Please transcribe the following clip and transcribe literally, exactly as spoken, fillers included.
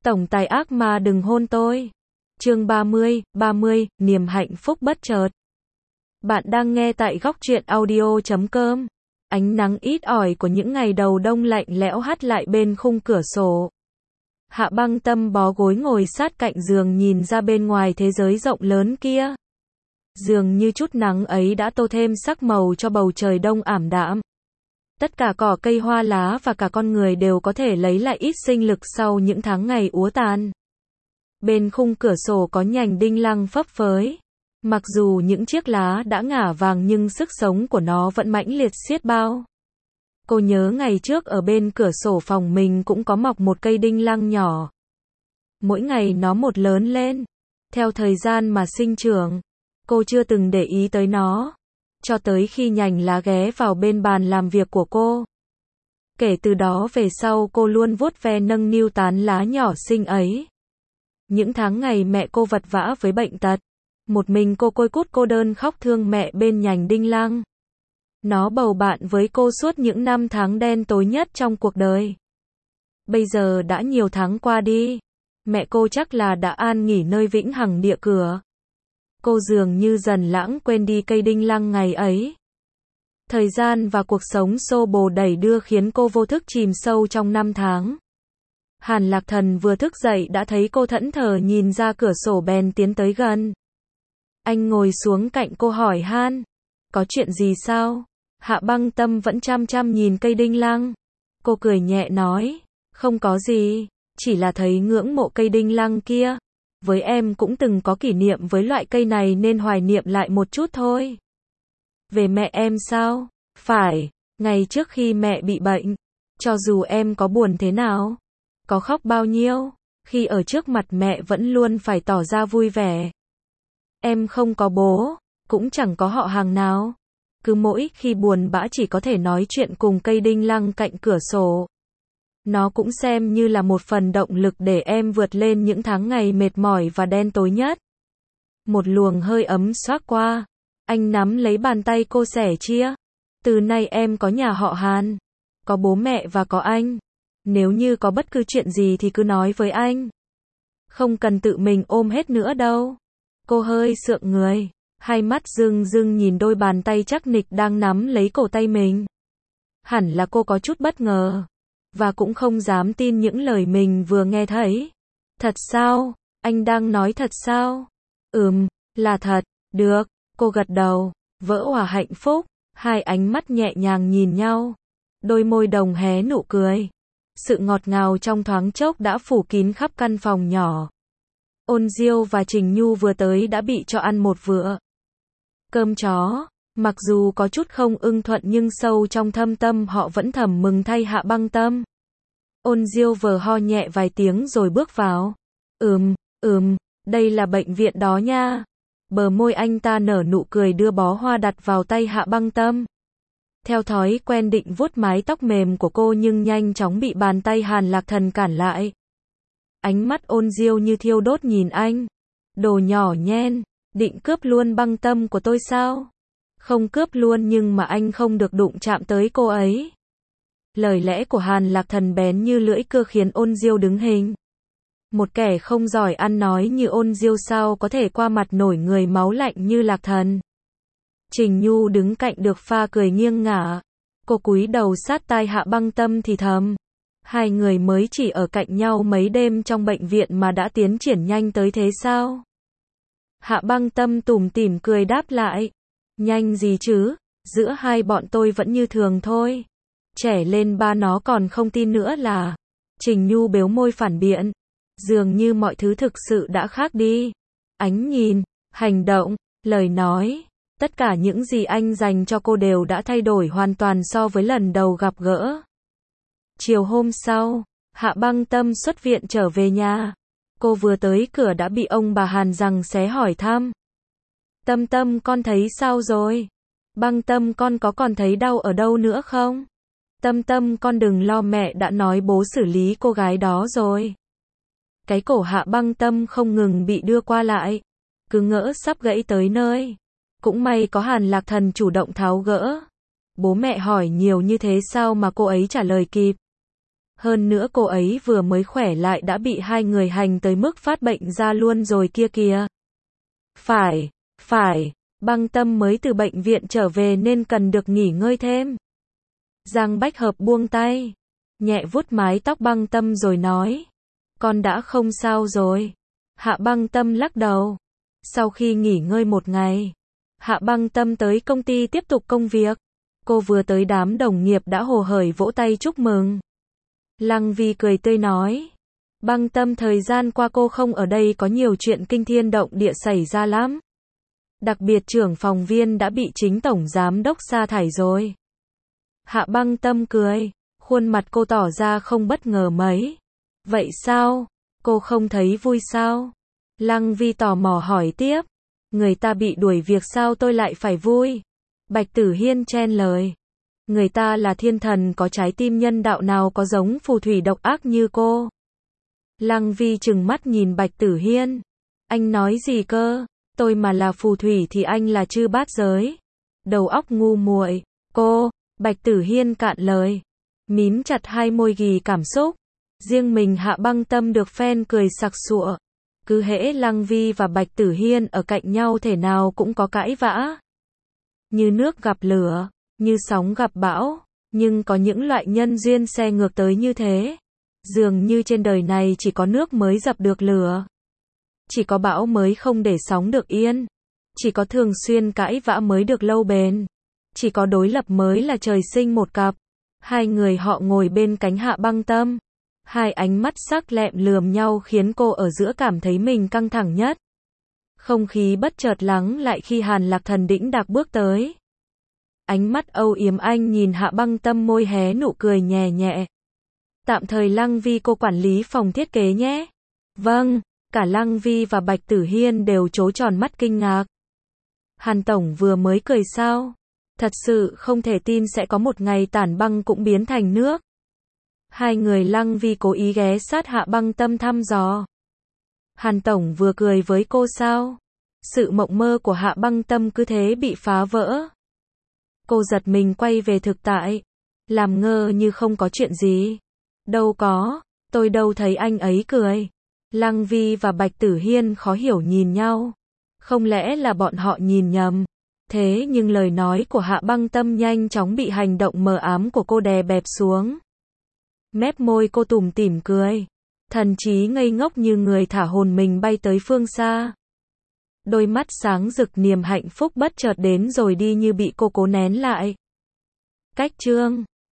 Tổng tài ác ma đừng hôn tôi. Chương ba mươi, ba mươi, niềm hạnh phúc bất chợt. Bạn đang nghe tại góc truyện audio chấm com. Ánh nắng ít ỏi của những ngày đầu đông lạnh lẽo hắt lại bên khung cửa sổ. Hạ Băng Tâm bó gối ngồi sát cạnh giường nhìn ra bên ngoài thế giới rộng lớn kia. Dường như chút nắng ấy đã tô thêm sắc màu cho bầu trời đông ảm đạm. Tất cả cỏ cây hoa lá và cả con người đều có thể lấy lại ít sinh lực sau những tháng ngày úa tàn. Bên khung cửa sổ có nhành đinh lăng phấp phới. Mặc dù những chiếc lá đã ngả vàng nhưng sức sống của nó vẫn mãnh liệt xiết bao. Cô nhớ ngày trước ở bên cửa sổ phòng mình cũng có mọc một cây đinh lăng nhỏ. Mỗi ngày nó một lớn lên. Theo thời gian mà sinh trưởng, cô chưa từng để ý tới nó. Cho tới khi nhành lá ghé vào bên bàn làm việc của cô. Kể từ đó về sau cô luôn vuốt ve nâng niu tán lá nhỏ xinh ấy. Những tháng ngày mẹ cô vật vã với bệnh tật. Một mình cô côi cút cô đơn khóc thương mẹ bên nhành đinh lăng. Nó bầu bạn với cô suốt những năm tháng đen tối nhất trong cuộc đời. Bây giờ đã nhiều tháng qua đi. Mẹ cô chắc là đã an nghỉ nơi vĩnh hằng địa cửa. Cô dường như dần lãng quên đi cây đinh lăng ngày ấy. Thời gian và cuộc sống xô bồ đẩy đưa khiến cô vô thức chìm sâu trong năm tháng. Hàn Lạc Thần vừa thức dậy đã thấy cô thẫn thờ nhìn ra cửa sổ bèn tiến tới gần. Anh ngồi xuống cạnh cô hỏi han. Có chuyện gì sao? Hạ Băng Tâm vẫn chăm chăm nhìn cây đinh lăng. Cô cười nhẹ nói. Không có gì. Chỉ là thấy ngưỡng mộ cây đinh lăng kia. Với em cũng từng có kỷ niệm với loại cây này nên hoài niệm lại một chút thôi. Về mẹ em sao? Phải, ngày trước khi mẹ bị bệnh, cho dù em có buồn thế nào, có khóc bao nhiêu, khi ở trước mặt mẹ vẫn luôn phải tỏ ra vui vẻ. Em không có bố, cũng chẳng có họ hàng nào. Cứ mỗi khi buồn bã chỉ có thể nói chuyện cùng cây đinh lăng cạnh cửa sổ. Nó cũng xem như là một phần động lực để em vượt lên những tháng ngày mệt mỏi và đen tối nhất. Một luồng hơi ấm xoác qua. Anh nắm lấy bàn tay cô sẻ chia. Từ nay em có nhà họ Hàn. Có bố mẹ và có anh. Nếu như có bất cứ chuyện gì thì cứ nói với anh. Không cần tự mình ôm hết nữa đâu. Cô hơi sượng người. Hai mắt rưng rưng nhìn đôi bàn tay chắc nịch đang nắm lấy cổ tay mình. Hẳn là cô có chút bất ngờ. Và cũng không dám tin những lời mình vừa nghe thấy. Thật sao? Anh đang nói thật sao? Ừm, là thật. Được, cô gật đầu. Vỡ òa hạnh phúc. Hai ánh mắt nhẹ nhàng nhìn nhau. Đôi môi đồng hé nụ cười. Sự ngọt ngào trong thoáng chốc đã phủ kín khắp căn phòng nhỏ. Ôn Diêu và Trình Nhu vừa tới đã bị cho ăn một bữa cơm chó. Mặc dù có chút không ưng thuận nhưng sâu trong thâm tâm họ vẫn thầm mừng thay Hạ Băng Tâm. Ôn Diêu vờ ho nhẹ vài tiếng rồi bước vào. Ừm, ừm, đây là bệnh viện đó nha. Bờ môi anh ta nở nụ cười đưa bó hoa đặt vào tay Hạ Băng Tâm. Theo thói quen định vuốt mái tóc mềm của cô nhưng nhanh chóng bị bàn tay Hàn Lạc Thần cản lại. Ánh mắt Ôn Diêu như thiêu đốt nhìn anh. Đồ nhỏ nhen, định cướp luôn Băng Tâm của tôi sao? Không cướp luôn nhưng mà anh không được đụng chạm tới cô ấy. Lời lẽ của Hàn Lạc Thần bén như lưỡi cưa khiến Ôn Diêu đứng hình. Một kẻ không giỏi ăn nói như Ôn Diêu sao có thể qua mặt nổi người máu lạnh như Lạc Thần. Trình Nhu đứng cạnh được pha cười nghiêng ngả. Cô cúi đầu sát tai Hạ Băng Tâm thì thầm. Hai người mới chỉ ở cạnh nhau mấy đêm trong bệnh viện mà đã tiến triển nhanh tới thế sao? Hạ Băng Tâm tủm tỉm cười đáp lại. Nhanh gì chứ, giữa hai bọn tôi vẫn như thường thôi. Trẻ lên ba nó còn không tin nữa là. Trình Nhu bếu môi phản biện. Dường như mọi thứ thực sự đã khác đi. Ánh nhìn, hành động, lời nói. Tất cả những gì anh dành cho cô đều đã thay đổi hoàn toàn so với lần đầu gặp gỡ. Chiều hôm sau, Hạ Băng Tâm xuất viện trở về nhà. Cô vừa tới cửa đã bị ông bà Hàn giằng xé hỏi thăm. Tâm Tâm con thấy sao rồi? Băng Tâm con có còn thấy đau ở đâu nữa không? Tâm Tâm con đừng lo mẹ đã nói bố xử lý cô gái đó rồi. Cái cổ Hạ Băng Tâm không ngừng bị đưa qua lại. Cứ ngỡ sắp gãy tới nơi. Cũng may có Hàn Lạc Thần chủ động tháo gỡ. Bố mẹ hỏi nhiều như thế sao mà cô ấy trả lời kịp. Hơn nữa cô ấy vừa mới khỏe lại đã bị hai người hành tới mức phát bệnh ra luôn rồi kia kìa. Phải, phải, Băng Tâm mới từ bệnh viện trở về nên cần được nghỉ ngơi thêm. Giang Bách Hợp buông tay, nhẹ vuốt mái tóc Băng Tâm rồi nói. Con đã không sao rồi. Hạ Băng Tâm lắc đầu. Sau khi nghỉ ngơi một ngày, Hạ Băng Tâm tới công ty tiếp tục công việc. Cô vừa tới đám đồng nghiệp đã hồ hởi vỗ tay chúc mừng. Lăng Vi cười tươi nói. Băng Tâm, thời gian qua cô không ở đây có nhiều chuyện kinh thiên động địa xảy ra lắm. Đặc biệt trưởng phòng viên đã bị chính tổng giám đốc sa thải rồi. Hạ Băng Tâm cười, khuôn mặt cô tỏ ra không bất ngờ mấy. Vậy sao? Cô không thấy vui sao? Lăng Vi tò mò hỏi tiếp. Người ta bị đuổi việc sao tôi lại phải vui? Bạch Tử Hiên chen lời. Người ta là thiên thần có trái tim nhân đạo, nào có giống phù thủy độc ác như cô. Lăng Vi trừng mắt nhìn Bạch Tử Hiên. Anh nói gì cơ? Tôi mà là phù thủy thì anh là chư bát giới. Đầu óc ngu muội. Cô, Bạch Tử Hiên cạn lời. Mím chặt hai môi ghi cảm xúc. Riêng mình Hạ Băng Tâm được fan cười sặc sụa. Cứ hễ Lăng Vi và Bạch Tử Hiên ở cạnh nhau thể nào cũng có cãi vã. Như nước gặp lửa, như sóng gặp bão, nhưng có những loại nhân duyên xe ngược tới như thế. Dường như trên đời này chỉ có nước mới dập được lửa. Chỉ có bão mới không để sóng được yên. Chỉ có thường xuyên cãi vã mới được lâu bền. Chỉ có đối lập mới là trời sinh một cặp. Hai người họ ngồi bên cánh Hạ Băng Tâm. Hai ánh mắt sắc lẹm lườm nhau khiến cô ở giữa cảm thấy mình căng thẳng nhất. Không khí bất chợt lắng lại khi Hàn Lạc Thần đĩnh đạc bước tới. Ánh mắt âu yếm anh nhìn Hạ Băng Tâm, môi hé nụ cười nhẹ nhẹ. Tạm thời Lăng Vi cô quản lý phòng thiết kế nhé. Vâng, cả Lăng Vi và Bạch Tử Hiên đều trố tròn mắt kinh ngạc. Hàn Tổng vừa mới cười sao? Thật sự không thể tin sẽ có một ngày tảng băng cũng biến thành nước. Hai người Lăng Vi cố ý ghé sát Hạ Băng Tâm thăm dò. Hàn Tổng vừa cười với cô sao? Sự mộng mơ của Hạ Băng Tâm cứ thế bị phá vỡ. Cô giật mình quay về thực tại. Làm ngơ như không có chuyện gì. Đâu có, tôi đâu thấy anh ấy cười. Lăng Vi và Bạch Tử Hiên khó hiểu nhìn nhau. Không lẽ là bọn họ nhìn nhầm? Thế nhưng lời nói của Hạ Băng Tâm nhanh chóng bị hành động mờ ám của cô đè bẹp xuống. Mép môi cô tủm tỉm cười. Thần trí ngây ngốc như người thả hồn mình bay tới phương xa. Đôi mắt sáng rực niềm hạnh phúc bất chợt đến rồi đi như bị cô cố nén lại. Cách chương